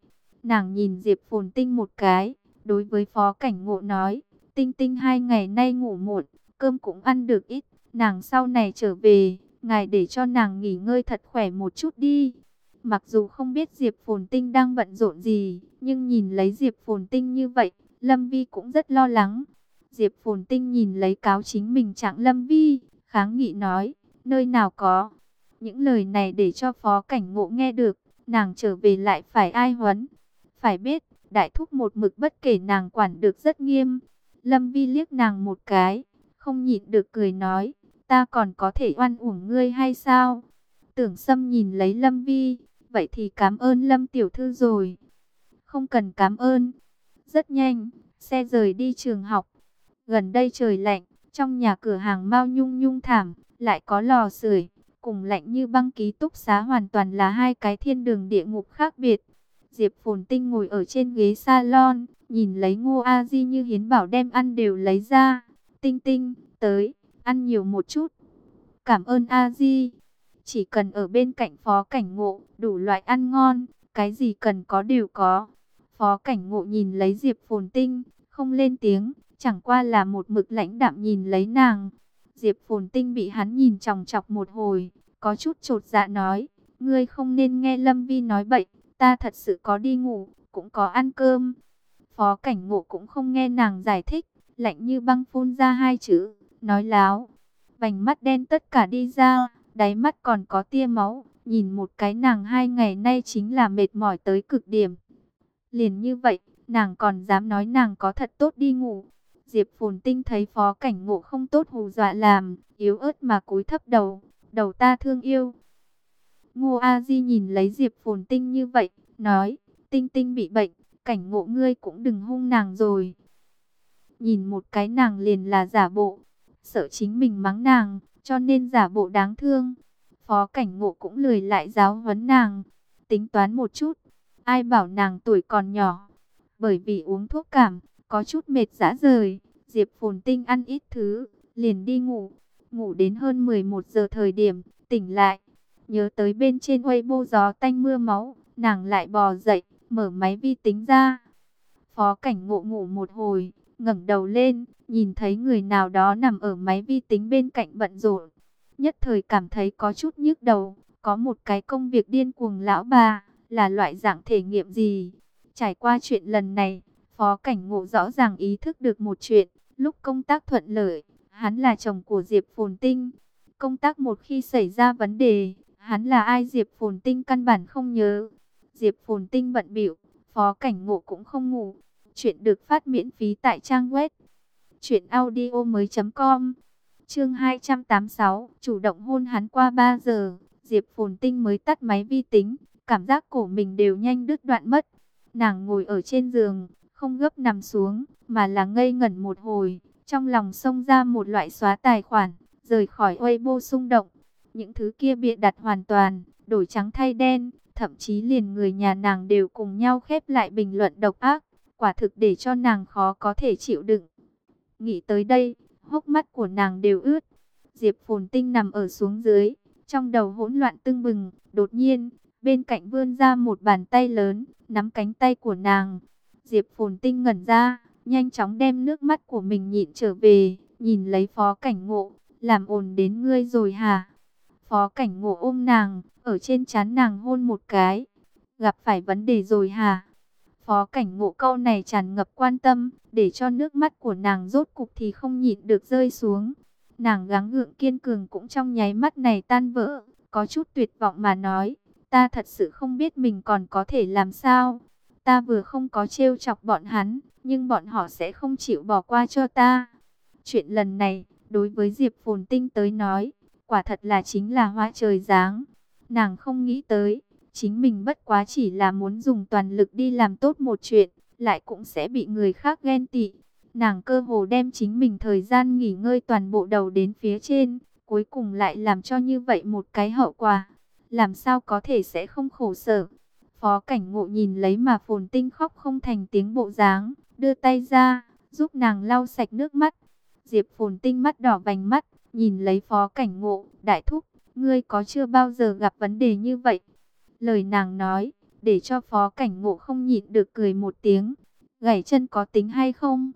Nàng nhìn Diệp Phồn Tinh một cái, đối với Phó Cảnh Ngộ nói, Tinh Tinh 2 ngày nay ngủ muộn, cơm cũng ăn được ít, nàng sau này trở về, ngài để cho nàng nghỉ ngơi thật khỏe một chút đi. Mặc dù không biết Diệp Phồn Tinh đang bận rộn gì, nhưng nhìn lấy Diệp Phồn Tinh như vậy, Lâm Vi cũng rất lo lắng. Diệp Phồn Tinh nhìn lấy cáo chính mình trạng Lâm Vi, kháng nghị nói, nơi nào có. Những lời này để cho Phó Cảnh Ngộ nghe được, nàng trở về lại phải ai huấn. Phải biết, đại thúc một mực bất kể nàng quản được rất nghiêm. Lâm Vi liếc nàng một cái, không nhịn được cười nói, ta còn có thể oan uổng ngươi hay sao? Tưởng Sâm nhìn lấy Lâm Vi, vậy thì cảm ơn Lâm tiểu thư rồi. Không cần cảm ơn. Rất nhanh, xe rời đi trường học. Gần đây trời lạnh, trong nhà cửa hàng Mao Nhung Nhung thảm, lại có lò sưởi, cùng lạnh như băng ký túc xá hoàn toàn là hai cái thiên đường địa ngục khác biệt. Diệp Phồn Tinh ngồi ở trên ghế salon, nhìn lấy Ngô A Di như hiến bảo đem ăn đều lấy ra. Tinh Tinh, tới, ăn nhiều một chút. Cảm ơn A Di. Chỉ cần ở bên cạnh Phó Cảnh Ngộ, đủ loại ăn ngon, cái gì cần có đều có. Phó Cảnh Ngộ nhìn lấy Diệp Phồn Tinh, không lên tiếng, chẳng qua là một mực lãnh đạm nhìn lấy nàng. Diệp Phồn Tinh bị hắn nhìn chòng chọc một hồi, có chút chột dạ nói, ngươi không nên nghe Lâm Vi nói bậy, ta thật sự có đi ngủ, cũng có ăn cơm. Phó Cảnh Ngộ cũng không nghe nàng giải thích, lạnh như băng phun ra hai chữ, nói láo. Vành mắt đen tất cả đi ra, đáy mắt còn có tia máu, nhìn một cái nàng 2 ngày nay chính là mệt mỏi tới cực điểm. Liền như vậy, nàng còn dám nói nàng có thật tốt đi ngủ. Diệp Phồn Tinh thấy Phó Cảnh Ngộ không tốt hù dọa làm, yếu ớt mà cúi thấp đầu, đầu ta thương yêu. Ngô A Di nhìn lấy Diệp Phồn Tinh như vậy, nói, Tinh Tinh bị bệnh, Cảnh Ngộ ngươi cũng đừng hung nàng rồi. Nhìn một cái nàng liền là giả bộ, sợ chính mình mắng nàng, cho nên giả bộ đáng thương. Phó Cảnh Ngộ cũng lười lại giáo huấn nàng, tính toán một chút, ai bảo nàng tuổi còn nhỏ. Bởi vì uống thuốc cảm, có chút mệt rã rời, Diệp Phồn Tinh ăn ít thứ, liền đi ngủ. Ngủ đến hơn 11 giờ thời điểm, tỉnh lại. Nhớ tới bên trên Weibo gió tanh mưa máu, nàng lại bò dậy, mở máy vi tính ra. Phó Cảnh Ngộ ngủ một hồi, ngẩng đầu lên, nhìn thấy người nào đó nằm ở máy vi tính bên cạnh bận rộn. Nhất thời cảm thấy có chút nhức đầu, có một cái công việc điên cuồng lão bà, là loại dạng thể nghiệm gì? Trải qua chuyện lần này, Phó Cảnh Ngộ rõ ràng ý thức được một chuyện, lúc công tác thuận lợi, hắn là chồng của Diệp Phồn Tinh. Công tác một khi xảy ra vấn đề, hắn là ai Diệp Phồn Tinh căn bản không nhớ. Diệp Phồn Tinh bận bịu, Phó Cảnh Ngộ cũng không ngủ. Chuyện được phát miễn phí tại trang web truyệnaudiomoi.com. Chương 286, chủ động hôn hắn qua 3 giờ, Diệp Phồn Tinh mới tắt máy vi tính, cảm giác cổ mình đều nhanh đứt đoạn mất. Nàng ngồi ở trên giường, không gấp nằm xuống, mà là ngây ngẩn một hồi, trong lòng xông ra một loại xóa tài khoản, rời khỏi Weibo xung động. Những thứ kia bịa đặt hoàn toàn, đổi trắng thay đen, thậm chí liền người nhà nàng đều cùng nhau khép lại bình luận độc ác, quả thực để cho nàng khó có thể chịu đựng. Nghĩ tới đây, hốc mắt của nàng đều ướt. Diệp Phồn Tinh nằm ở xuống dưới, trong đầu hỗn loạn tưng bừng, đột nhiên, bên cạnh vươn ra một bàn tay lớn, nắm cánh tay của nàng. Diệp Phồn Tinh ngẩn ra, nhanh chóng đem nước mắt của mình nhịn trở về, nhìn lấy Phó Cảnh Ngộ, làm ồn đến ngươi rồi hả? Phó Cảnh Ngộ ôm nàng, ở trên trán nàng hôn một cái. Gặp phải vấn đề rồi hả? Phó Cảnh Ngộ câu này tràn ngập quan tâm, để cho nước mắt của nàng rốt cục thì không nhịn được rơi xuống. Nàng gắng gượng kiên cường cũng trong nháy mắt này tan vỡ, có chút tuyệt vọng mà nói, ta thật sự không biết mình còn có thể làm sao. Ta vừa không có trêu chọc bọn hắn, nhưng bọn họ sẽ không chịu bỏ qua cho ta. Chuyện lần này, đối với Diệp Phồn Tinh tới nói, quả thật là chính là hoa trời giáng. Nàng không nghĩ tới, chính mình bất quá chỉ là muốn dùng toàn lực đi làm tốt một chuyện, lại cũng sẽ bị người khác ghen tị. Nàng cơ hồ đem chính mình thời gian nghỉ ngơi toàn bộ đầu đến phía trên, cuối cùng lại làm cho như vậy một cái hậu quả. Làm sao có thể sẽ không khổ sở. Phó Cảnh Ngộ nhìn lấy mà Phồn Tinh khóc không thành tiếng bộ dáng, đưa tay ra, giúp nàng lau sạch nước mắt. Diệp Phồn Tinh mắt đỏ vành mắt, nhìn lấy Phó Cảnh Ngộ, đại thúc, ngươi có chưa bao giờ gặp vấn đề như vậy? Lời nàng nói, để cho Phó Cảnh Ngộ không nhịn được cười một tiếng. Gãy chân có tính hay không?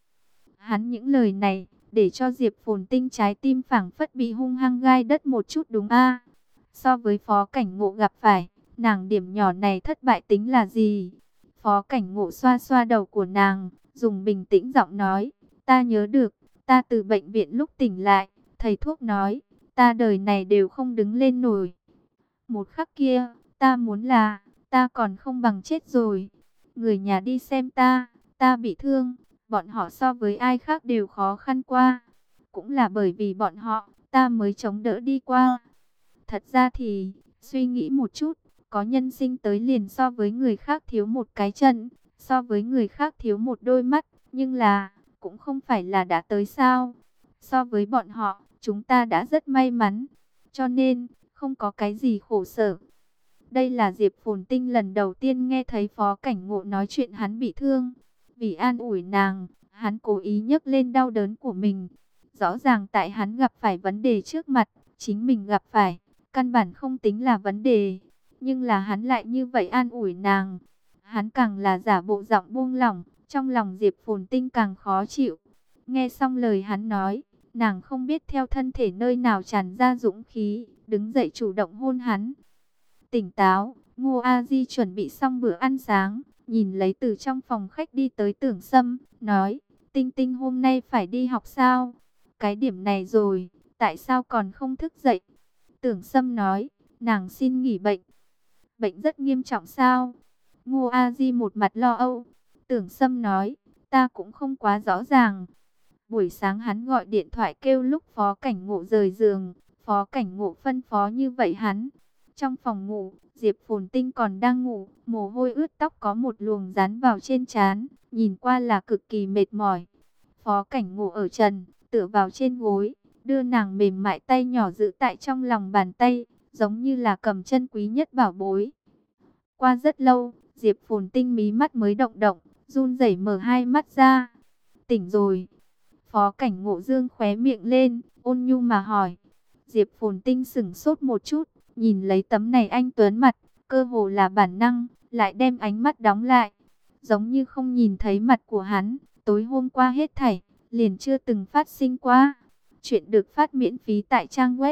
Hắn những lời này, để cho Diệp Phồn Tinh trái tim phảng phất bị hung hăng gai đất một chút đúng a. So với Phó Cảnh Ngộ gặp phải, nàng điểm nhỏ này thất bại tính là gì? Phó Cảnh Ngộ xoa xoa đầu của nàng, dùng bình tĩnh giọng nói, ta nhớ được, ta từ bệnh viện lúc tỉnh lại, thầy thuốc nói, ta đời này đều không đứng lên nổi. Một khắc kia, ta muốn là, ta còn không bằng chết rồi. Người nhà đi xem ta bị thương, bọn họ so với ai khác đều khó khăn qua. Cũng là bởi vì bọn họ, ta mới chống đỡ đi qua. Thật ra thì, suy nghĩ một chút, có nhân sinh tới liền so với người khác thiếu một cái chân, so với người khác thiếu một đôi mắt, nhưng là, cũng không phải là đã tới sao. So với bọn họ, chúng ta đã rất may mắn, cho nên, không có cái gì khổ sở. Đây là Diệp Phồn Tinh lần đầu tiên nghe thấy Phó Cảnh Ngộ nói chuyện hắn bị thương. Vì an ủi nàng, hắn cố ý nhấc lên đau đớn của mình. Rõ ràng tại hắn gặp phải vấn đề trước mặt, chính mình gặp phải, căn bản không tính là vấn đề. Nhưng là hắn lại như vậy an ủi nàng. Hắn càng là giả bộ giọng buông lỏng, trong lòng Diệp Phồn Tinh càng khó chịu. Nghe xong lời hắn nói, nàng không biết theo thân thể nơi nào tràn ra dũng khí, đứng dậy chủ động hôn hắn. Tỉnh táo, Ngô A Di chuẩn bị xong bữa ăn sáng, nhìn lấy từ trong phòng khách đi tới Tưởng Sâm, nói, Tinh Tinh hôm nay phải đi học sao? Cái điểm này rồi, tại sao còn không thức dậy? Tưởng Sâm nói, nàng xin nghỉ bệnh. Bệnh rất nghiêm trọng sao? Ngô A Di một mặt lo âu. Tưởng Sâm nói, ta cũng không quá rõ ràng. Buổi sáng hắn gọi điện thoại kêu lúc Phó Cảnh Ngộ rời giường, Phó Cảnh Ngộ phân phó như vậy hắn. Trong phòng ngủ, Diệp Phồn Tinh còn đang ngủ, mồ hôi ướt tóc có một luồng dán vào trên trán, nhìn qua là cực kỳ mệt mỏi. Phó Cảnh Ngộ ở trần, tựa vào trên gối, đưa nàng mềm mại tay nhỏ giữ tại trong lòng bàn tay, giống như là cầm chân quý nhất bảo bối. Qua rất lâu, Diệp Phồn Tinh mí mắt mới động động, run rẩy mở hai mắt ra. Tỉnh rồi. Phó Cảnh Ngộ dương khóe miệng lên, ôn nhu mà hỏi. Diệp Phồn Tinh sững sốt một chút, nhìn lấy tấm này anh tuấn mặt, cơ hồ là bản năng, lại đem ánh mắt đóng lại. Giống như không nhìn thấy mặt của hắn, tối hôm qua hết thảy, liền chưa từng phát sinh qua. Chuyện được phát miễn phí tại trang web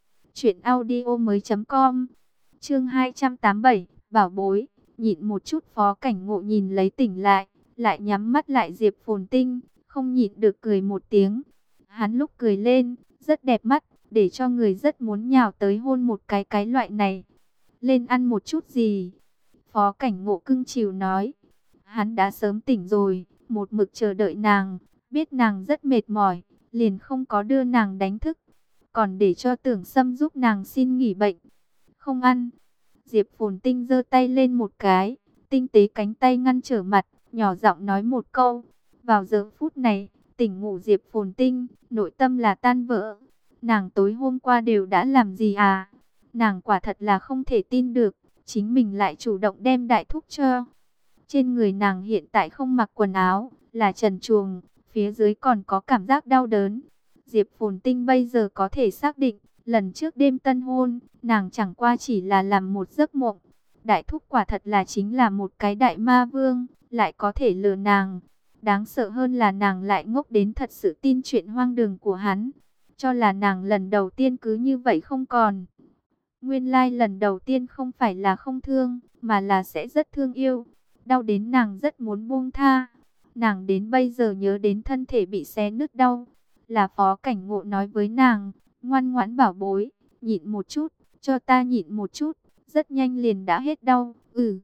truyệnaudiomoi.com. Chương 287, bảo bối, nhịn một chút. Phó Cảnh Ngộ nhìn lấy tỉnh lại nhắm mắt lại Diệp Phồn Tinh, không nhịn được cười một tiếng. Hắn lúc cười lên, rất đẹp mắt, để cho người rất muốn nhào tới hôn một cái loại này. Lên ăn một chút gì? Phó Cảnh Ngộ cưng chiều nói. Hắn đã sớm tỉnh rồi, một mực chờ đợi nàng, biết nàng rất mệt mỏi, liền không có đưa nàng đánh thức, còn để cho Tưởng Sâm giúp nàng xin nghỉ bệnh. Không ăn. Diệp Phồn Tinh giơ tay lên một cái, tinh tế cánh tay ngăn trở mặt, nhỏ giọng nói một câu. Vào giờ phút này, tỉnh ngủ Diệp Phồn Tinh, nội tâm là tan vỡ. Nàng tối hôm qua đều đã làm gì à? Nàng quả thật là không thể tin được, chính mình lại chủ động đem đại thúc cho. Trên người nàng hiện tại không mặc quần áo, là trần truồng, phía dưới còn có cảm giác đau đớn. Diệp Phồn Tinh bây giờ có thể xác định, lần trước đêm tân hôn, nàng chẳng qua chỉ là làm một giấc mộng. Đại thúc quả thật là chính là một cái đại ma vương, lại có thể lừa nàng. Đáng sợ hơn là nàng lại ngốc đến thật sự tin chuyện hoang đường của hắn, cho là nàng lần đầu tiên cứ như vậy không còn. Nguyên lai lần đầu tiên không phải là không thương, mà là sẽ rất thương yêu. Đau đến nàng rất muốn buông tha. Nàng đến bây giờ nhớ đến thân thể bị xé nứt đau. Là Phó Cảnh Ngộ nói với nàng, ngoan ngoãn bảo bối, nhịn một chút, cho ta nhịn một chút, rất nhanh liền đã hết đau.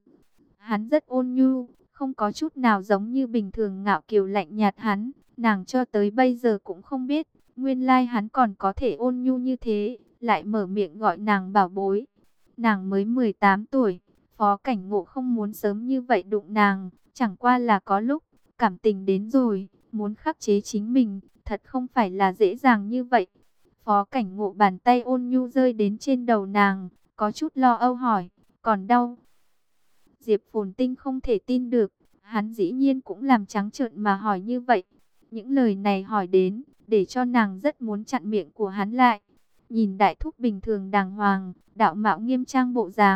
Hắn rất ôn nhu, không có chút nào giống như bình thường ngạo kiều lạnh nhạt hắn. Nàng cho tới bây giờ cũng không biết, nguyên lai hắn còn có thể ôn nhu như thế, lại mở miệng gọi nàng bảo bối. Nàng mới 18 tuổi, Phó Cảnh Ngộ không muốn sớm như vậy đụng nàng, chẳng qua là có lúc, cảm tình đến rồi, muốn khắc chế chính mình, thật không phải là dễ dàng như vậy. Phó Cảnh Ngộ bàn tay ôn nhu rơi đến trên đầu nàng, có chút lo âu hỏi, còn đau? Diệp Phồn Tinh không thể tin được, hắn dĩ nhiên cũng làm trắng trợn mà hỏi như vậy. Những lời này hỏi đến, để cho nàng rất muốn chặn miệng của hắn lại. Nhìn đại thúc bình thường đàng hoàng, đạo mạo nghiêm trang bộ dáng,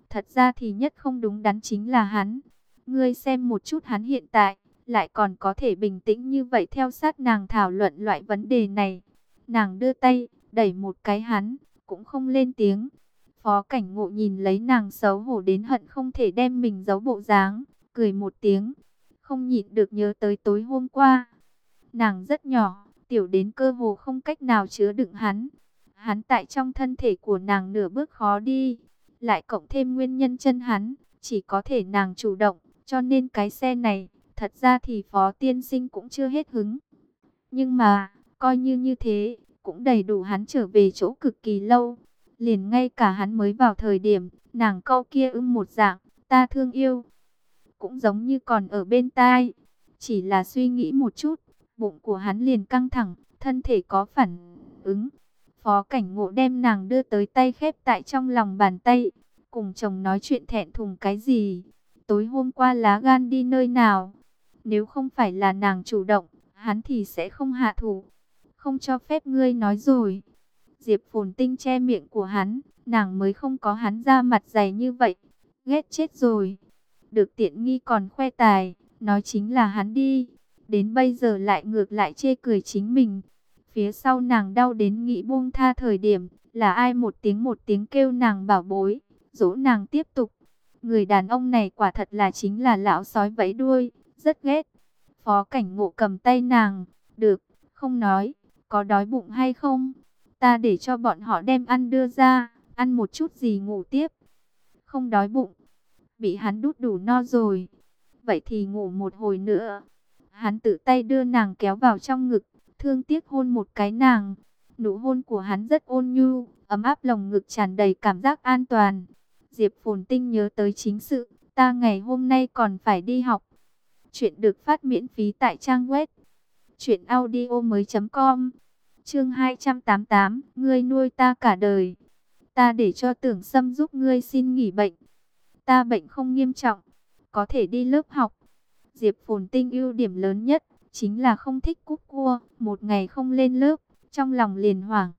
Thật ra thì nhất không đúng đắn chính là hắn. Ngươi xem một chút hắn hiện tại, lại còn có thể bình tĩnh như vậy theo sát nàng thảo luận loại vấn đề này. Nàng đưa tay, đẩy một cái hắn, cũng không lên tiếng. Phó Cảnh Ngộ nhìn lấy nàng xấu hổ đến hận không thể đem mình giấu bộ dáng, cười một tiếng, không nhịn được nhớ tới tối hôm qua. Nàng rất nhỏ, tiểu đến cơ hồ không cách nào chứa đựng hắn. Hắn tại trong thân thể của nàng nửa bước khó đi, lại cộng thêm nguyên nhân chân hắn, chỉ có thể nàng chủ động, cho nên cái xe này, thật ra thì Phó tiên sinh cũng chưa hết hứng. Nhưng mà, coi như như thế, cũng đầy đủ hắn trở về chỗ cực kỳ lâu. Liền ngay cả hắn mới vào thời điểm, nàng câu kia một dạng, ta thương yêu, cũng giống như còn ở bên tai. Chỉ là suy nghĩ một chút, bụng của hắn liền căng thẳng, thân thể có phản ứng. Phó Cảnh Ngộ đem nàng đưa tới tay khép tại trong lòng bàn tay, cùng chồng nói chuyện thẹn thùng cái gì. Tối hôm qua lá gan đi nơi nào? Nếu không phải là nàng chủ động, hắn thì sẽ không hạ thủ. Không cho phép ngươi nói rồi. Diệp Phồn Tinh che miệng của hắn, nàng mới không có hắn ra mặt dày như vậy. Ghét chết rồi. Được tiện nghi còn khoe tài, nói chính là hắn đi. Đến bây giờ lại ngược lại chê cười chính mình. Phía sau nàng đau đến nghĩ buông tha thời điểm, là ai một tiếng kêu nàng bảo bối, dỗ nàng tiếp tục. Người đàn ông này quả thật là chính là lão sói vẫy đuôi, rất ghét. Phó Cảnh Ngộ cầm tay nàng, được, không nói, có đói bụng hay không? Ta để cho bọn họ đem ăn đưa ra, ăn một chút gì ngủ tiếp. Không đói bụng, bị hắn đút đủ no rồi. Vậy thì ngủ một hồi nữa. Hắn tự tay đưa nàng kéo vào trong ngực, thương tiếc hôn một cái nàng. Nụ hôn của hắn rất ôn nhu, ấm áp, lồng ngực tràn đầy cảm giác an toàn. Diệp Phồn Tinh nhớ tới chính sự, ta ngày hôm nay còn phải đi học. Chuyện được phát miễn phí tại trang web truyệnaudiomoi.com. Chương 288, ngươi nuôi ta cả đời. Ta để cho Tưởng Sâm giúp ngươi xin nghỉ bệnh. Ta bệnh không nghiêm trọng, có thể đi lớp học. Diệp Phồn Tinh ưu điểm lớn nhất chính là không thích cúp cua, một ngày không lên lớp, trong lòng liền hoảng.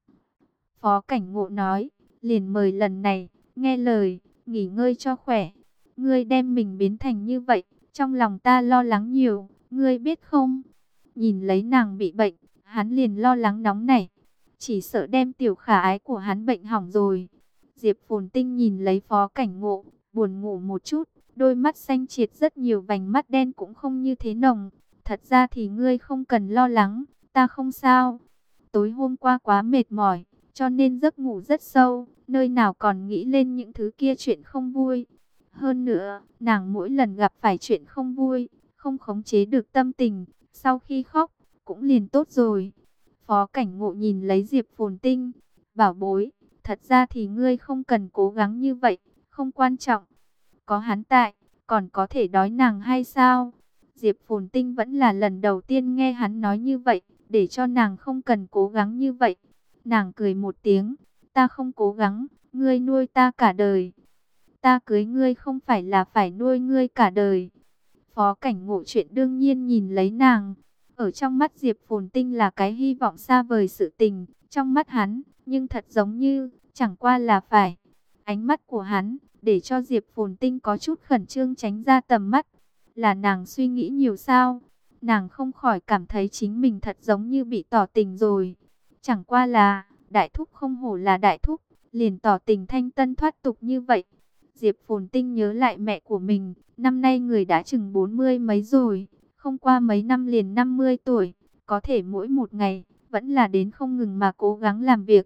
Phó Cảnh Ngộ nói, liền mời lần này, nghe lời, nghỉ ngơi cho khỏe. Ngươi đem mình biến thành như vậy, trong lòng ta lo lắng nhiều, ngươi biết không? Nhìn lấy nàng bị bệnh, hắn liền lo lắng nóng nảy, chỉ sợ đem tiểu khả ái của hắn bệnh hỏng rồi. Diệp Phồn Tinh nhìn lấy Phó Cảnh Ngộ, buồn ngủ một chút, đôi mắt xanh triệt rất nhiều, vành mắt đen cũng không như thế nồng. Thật ra thì ngươi không cần lo lắng, ta không sao. Tối hôm qua quá mệt mỏi, cho nên giấc ngủ rất sâu, nơi nào còn nghĩ lên những thứ kia chuyện không vui. Hơn nữa, nàng mỗi lần gặp phải chuyện không vui, không khống chế được tâm tình, sau khi khóc, cũng liền tốt rồi. Phó Cảnh Ngộ nhìn lấy Diệp Phồn Tinh, bảo bối, thật ra thì ngươi không cần cố gắng như vậy, không quan trọng. Có hắn tại, còn có thể đói nàng hay sao? Diệp Phồn Tinh vẫn là lần đầu tiên nghe hắn nói như vậy, để cho nàng không cần cố gắng như vậy. Nàng cười một tiếng, ta không cố gắng, ngươi nuôi ta cả đời. Ta cưới ngươi không phải là phải nuôi ngươi cả đời. Phó Cảnh Ngộ chuyện đương nhiên nhìn lấy nàng. Ở trong mắt Diệp Phồn Tinh là cái hy vọng xa vời sự tình, trong mắt hắn, nhưng thật giống như, chẳng qua là phải. Ánh mắt của hắn, để cho Diệp Phồn Tinh có chút khẩn trương tránh ra tầm mắt. Là nàng suy nghĩ nhiều sao? Nàng không khỏi cảm thấy chính mình thật giống như bị tỏ tình rồi. Chẳng qua là, đại thúc không hổ là đại thúc, liền tỏ tình thanh tân thoát tục như vậy. Diệp Phồn Tinh nhớ lại mẹ của mình, năm nay người đã chừng 40 mấy rồi, không qua mấy năm liền 50 tuổi, có thể mỗi một ngày, vẫn là đến không ngừng mà cố gắng làm việc.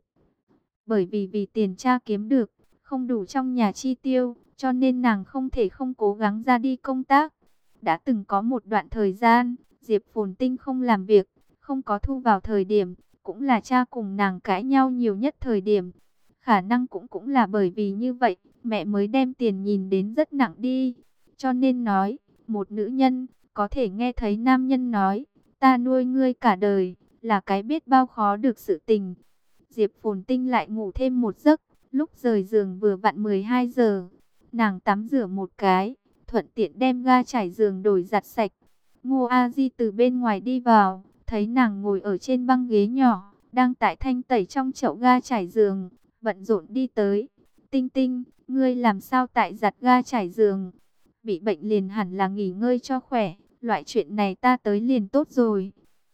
Bởi vì tiền cha kiếm được, không đủ trong nhà chi tiêu, cho nên nàng không thể không cố gắng ra đi công tác. Đã từng có một đoạn thời gian, Diệp Phồn Tinh không làm việc, không có thu vào thời điểm, cũng là cha cùng nàng cãi nhau nhiều nhất thời điểm. Khả năng cũng là bởi vì như vậy, mẹ mới đem tiền nhìn đến rất nặng đi. Cho nên nói, một nữ nhân, có thể nghe thấy nam nhân nói, ta nuôi ngươi cả đời, là cái biết bao khó được sự tình. Diệp Phồn Tinh lại ngủ thêm một giấc, lúc rời giường vừa vặn 12 giờ. Nàng tắm rửa một cái, thuận tiện đem ga trải giường đổi giặt sạch. Ngô A Di từ bên ngoài đi vào, thấy nàng ngồi ở trên băng ghế nhỏ, đang tại thanh tẩy trong chậu ga trải giường, bận rộn đi tới. Tinh Tinh, ngươi làm sao tại giặt ga trải giường? Bị bệnh liền hẳn là nghỉ ngơi cho khỏe, loại chuyện này ta tới liền tốt rồi.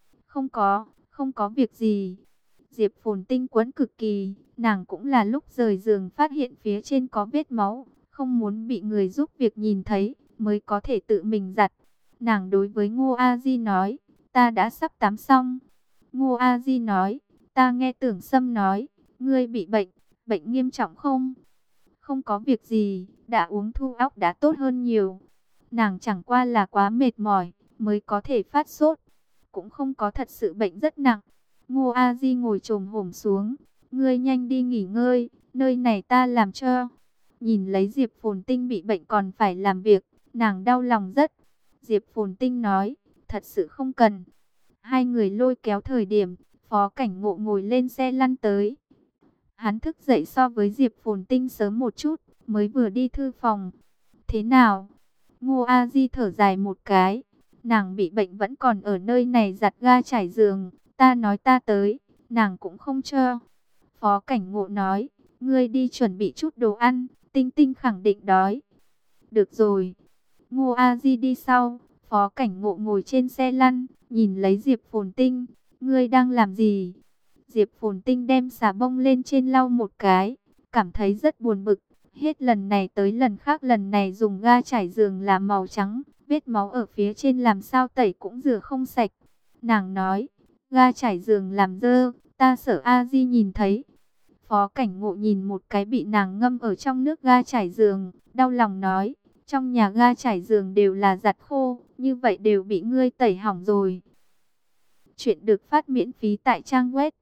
Không có việc gì. Diệp Phồn Tinh quẫn cực kỳ, nàng cũng là lúc rời giường phát hiện phía trên có vết máu, không muốn bị người giúp việc nhìn thấy, mới có thể tự mình giặt. Nàng đối với Ngô A Di nói, ta đã sắp tắm xong. Ngô A Di nói, ta nghe Tưởng Sâm nói, ngươi bị bệnh, bệnh nghiêm trọng không? Không có việc gì, đã uống thu óc đã tốt hơn nhiều. Nàng chẳng qua là quá mệt mỏi, mới có thể phát sốt, cũng không có thật sự bệnh rất nặng. Ngô A Di ngồi chồm hổm xuống, ngươi nhanh đi nghỉ ngơi, nơi này ta làm cho. Nhìn lấy Diệp Phồn Tinh bị bệnh còn phải làm việc, nàng đau lòng rất. Diệp Phồn Tinh nói, thật sự không cần. Hai người lôi kéo thời điểm, Phó Cảnh Ngộ ngồi lên xe lăn tới. Hắn thức dậy so với Diệp Phồn Tinh sớm một chút, mới vừa đi thư phòng. Thế nào? Ngô A Di thở dài một cái. Nàng bị bệnh vẫn còn ở nơi này giặt ga trải giường. Ta nói ta tới, nàng cũng không cho. Phó Cảnh Ngộ nói, ngươi đi chuẩn bị chút đồ ăn, Tinh Tinh khẳng định đói. Được rồi. Ngô A Di đi sau, Phó Cảnh Ngộ ngồi trên xe lăn, nhìn lấy Diệp Phồn Tinh. Ngươi đang làm gì? Diệp Phồn Tinh đem xà bông lên trên lau một cái, cảm thấy rất buồn bực. Hết lần này tới lần khác, lần này dùng ga trải giường là màu trắng, vết máu ở phía trên làm sao tẩy cũng rửa không sạch. Nàng nói, ga trải giường làm dơ, ta sợ A Di nhìn thấy. Phó Cảnh Ngộ nhìn một cái bị nàng ngâm ở trong nước ga trải giường, đau lòng nói, trong nhà ga trải giường đều là giặt khô, như vậy đều bị ngươi tẩy hỏng rồi. Chuyện được phát miễn phí tại trang web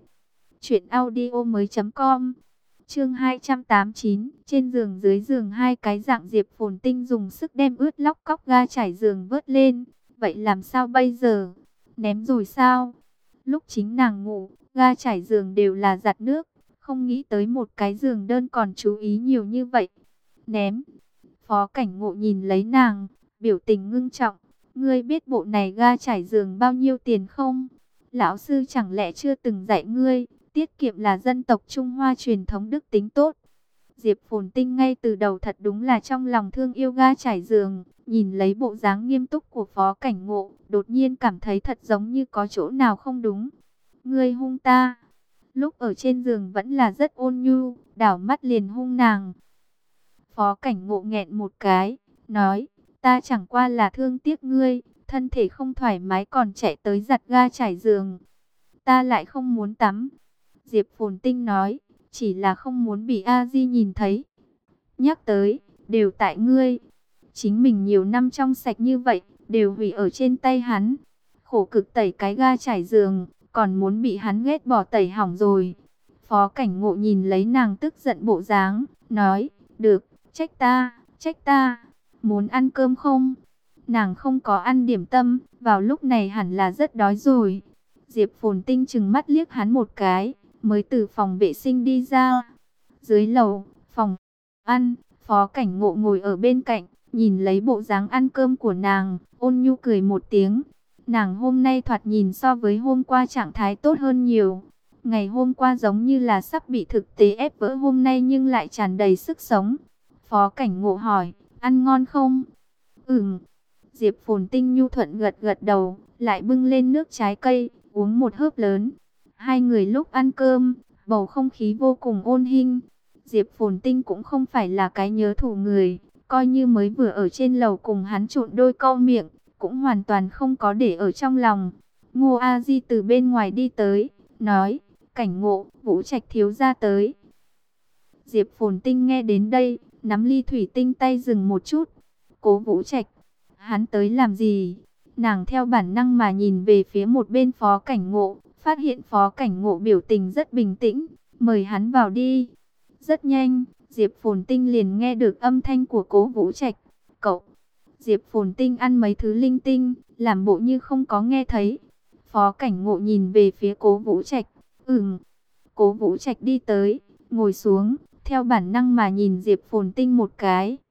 truyệnaudiomoi.com. Chương 289, trên giường dưới giường hai cái dạng. Diệp Phồn Tinh dùng sức đem ướt lóc cóc ga trải giường vớt lên. Vậy làm sao bây giờ? Ném rồi sao? Lúc chính nàng ngủ, ga trải giường đều là giặt nước, không nghĩ tới một cái giường đơn còn chú ý nhiều như vậy. Ném. Phó Cảnh Ngộ nhìn lấy nàng, biểu tình ngưng trọng. Ngươi biết bộ này ga trải giường bao nhiêu tiền không? Lão sư chẳng lẽ chưa từng dạy ngươi, tiết kiệm là dân tộc Trung Hoa truyền thống đức tính tốt. Diệp Phồn Tinh ngay từ đầu thật đúng là trong lòng thương yêu ga trải giường, nhìn lấy bộ dáng nghiêm túc của Phó Cảnh Ngộ, đột nhiên cảm thấy thật giống như có chỗ nào không đúng. Ngươi hung ta. Lúc ở trên giường vẫn là rất ôn nhu, đảo mắt liền hung nàng. Phó Cảnh Ngộ nghẹn một cái, nói, ta chẳng qua là thương tiếc ngươi, thân thể không thoải mái còn chạy tới giặt ga trải giường. Ta lại không muốn tắm. Diệp Phồn Tinh nói, chỉ là không muốn bị A Di nhìn thấy. Nhắc tới, đều tại ngươi. Chính mình nhiều năm trong sạch như vậy, đều hủy ở trên tay hắn. Khổ cực tẩy cái ga trải giường, còn muốn bị hắn ghét bỏ tẩy hỏng rồi. Phó Cảnh Ngộ nhìn lấy nàng tức giận bộ dáng, nói, được, trách ta, muốn ăn cơm không? Nàng không có ăn điểm tâm, vào lúc này hẳn là rất đói rồi. Diệp Phồn Tinh trừng mắt liếc hắn một cái, mới từ phòng vệ sinh đi ra. Dưới lầu, phòng ăn, Phó Cảnh Ngộ ngồi ở bên cạnh, nhìn lấy bộ dáng ăn cơm của nàng, ôn nhu cười một tiếng. Nàng hôm nay thoạt nhìn so với hôm qua trạng thái tốt hơn nhiều. Ngày hôm qua giống như là sắp bị thực tế ép vỡ, hôm nay nhưng lại tràn đầy sức sống. Phó Cảnh Ngộ hỏi, ăn ngon không? Diệp Phồn Tinh nhu thuận gật gật đầu, lại bưng lên nước trái cây, uống một hớp lớn. Hai người lúc ăn cơm, bầu không khí vô cùng ôn hinh. Diệp Phồn Tinh cũng không phải là cái nhớ thù người, coi như mới vừa ở trên lầu cùng hắn trộn đôi câu miệng, cũng hoàn toàn không có để ở trong lòng. Ngô A Di từ bên ngoài đi tới, nói, Cảnh Ngộ, Vũ Trạch thiếu gia tới. Diệp Phồn Tinh nghe đến đây, nắm ly thủy tinh tay dừng một chút. Cố Vũ Trạch, hắn tới làm gì? Nàng theo bản năng mà nhìn về phía một bên Phó Cảnh Ngộ, phát hiện Phó Cảnh Ngộ biểu tình rất bình tĩnh, mời hắn vào đi. Rất nhanh, Diệp Phồn Tinh liền nghe được âm thanh của Cố Vũ Trạch. Cậu! Diệp Phồn Tinh ăn mấy thứ linh tinh, làm bộ như không có nghe thấy. Phó Cảnh Ngộ nhìn về phía Cố Vũ Trạch. Cố Vũ Trạch đi tới, ngồi xuống, theo bản năng mà nhìn Diệp Phồn Tinh một cái.